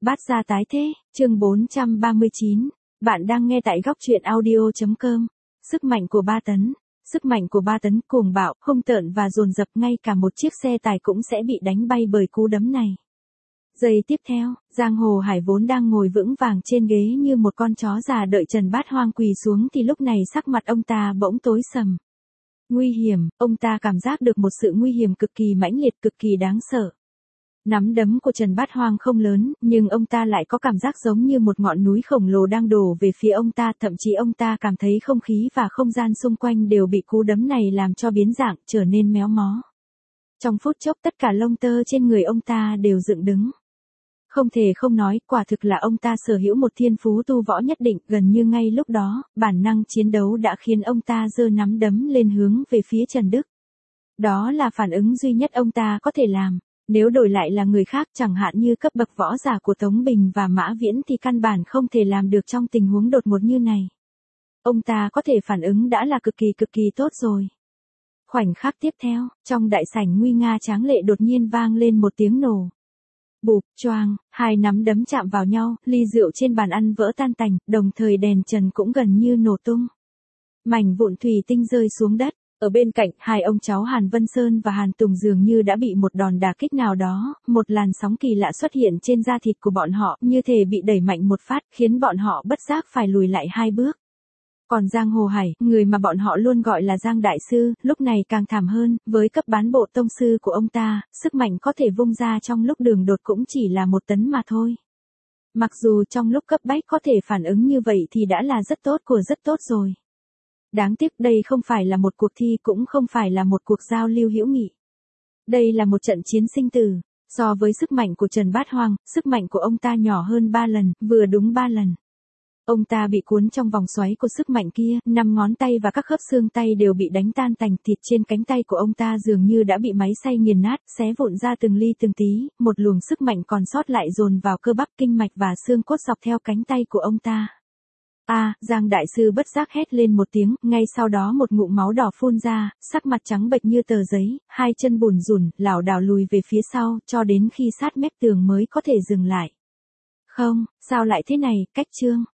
Bát gia tái thế, chương 439. Bạn đang nghe tại góc truyện audio.com. Sức mạnh của 3 tấn. Sức mạnh của 3 tấn cuồng bạo, hung tợn và dồn dập, ngay cả một chiếc xe tải cũng sẽ bị đánh bay bởi cú đấm này. Giây tiếp theo, Giang Hồ Hải vốn đang ngồi vững vàng trên ghế như một con chó già đợi Trần Bát Hoang quỳ xuống thì lúc này sắc mặt ông ta bỗng tối sầm. Nguy hiểm, ông ta cảm giác được một sự nguy hiểm cực kỳ mãnh liệt, cực kỳ đáng sợ. Nắm đấm của Trần Bát Hoang không lớn, nhưng ông ta lại có cảm giác giống như một ngọn núi khổng lồ đang đổ về phía ông ta, thậm chí ông ta cảm thấy không khí và không gian xung quanh đều bị cú đấm này làm cho biến dạng, trở nên méo mó. Trong phút chốc tất cả lông tơ trên người ông ta đều dựng đứng. Không thể không nói, quả thực là ông ta sở hữu một thiên phú tu võ nhất định, gần như ngay lúc đó, bản năng chiến đấu đã khiến ông ta giơ nắm đấm lên hướng về phía Trần Đức. Đó là phản ứng duy nhất ông ta có thể làm. Nếu đổi lại là người khác, chẳng hạn như cấp bậc võ giả của Tống Bình và Mã Viễn thì căn bản không thể làm được trong tình huống đột ngột như này. Ông ta có thể phản ứng đã là cực kỳ tốt rồi. Khoảnh khắc tiếp theo, trong đại sảnh nguy nga tráng lệ đột nhiên vang lên một tiếng nổ. Bụp, choang, hai nắm đấm chạm vào nhau, ly rượu trên bàn ăn vỡ tan tành, đồng thời đèn trần cũng gần như nổ tung. Mảnh vụn thủy tinh rơi xuống đất. Ở bên cạnh, hai ông cháu Hàn Vân Sơn và Hàn Tùng dường như đã bị một đòn đả kích nào đó, một làn sóng kỳ lạ xuất hiện trên da thịt của bọn họ, như thể bị đẩy mạnh một phát, khiến bọn họ bất giác phải lùi lại 2 bước. Còn Giang Hồ Hải, người mà bọn họ luôn gọi là Giang Đại Sư, lúc này càng thảm hơn, với cấp bán bộ tông sư của ông ta, sức mạnh có thể vung ra trong lúc đường đột cũng chỉ là 1 tấn mà thôi. Mặc dù trong lúc cấp bách có thể phản ứng như vậy thì đã là rất tốt rồi. Đáng tiếc đây không phải là một cuộc thi, cũng không phải là một cuộc giao lưu hữu nghị. Đây là một trận chiến sinh tử. So với sức mạnh của Trần Bát Hoang, sức mạnh của ông ta nhỏ hơn 3 lần, vừa đúng 3 lần. Ông ta bị cuốn trong vòng xoáy của sức mạnh kia, 5 ngón tay và các khớp xương tay đều bị đánh tan tành, thịt trên cánh tay của ông ta dường như đã bị máy xay nghiền nát, xé vụn ra từng ly từng tí, một luồng sức mạnh còn sót lại dồn vào cơ bắp, kinh mạch và xương cốt dọc theo cánh tay của ông ta. Giang Đại Sư bất giác hét lên một tiếng, ngay sau đó một ngụm máu đỏ phun ra, sắc mặt trắng bệch như tờ giấy, hai chân bùn rùn, lảo đảo lùi về phía sau, cho đến khi sát mép tường mới có thể dừng lại. Không, sao lại thế này, cách chương.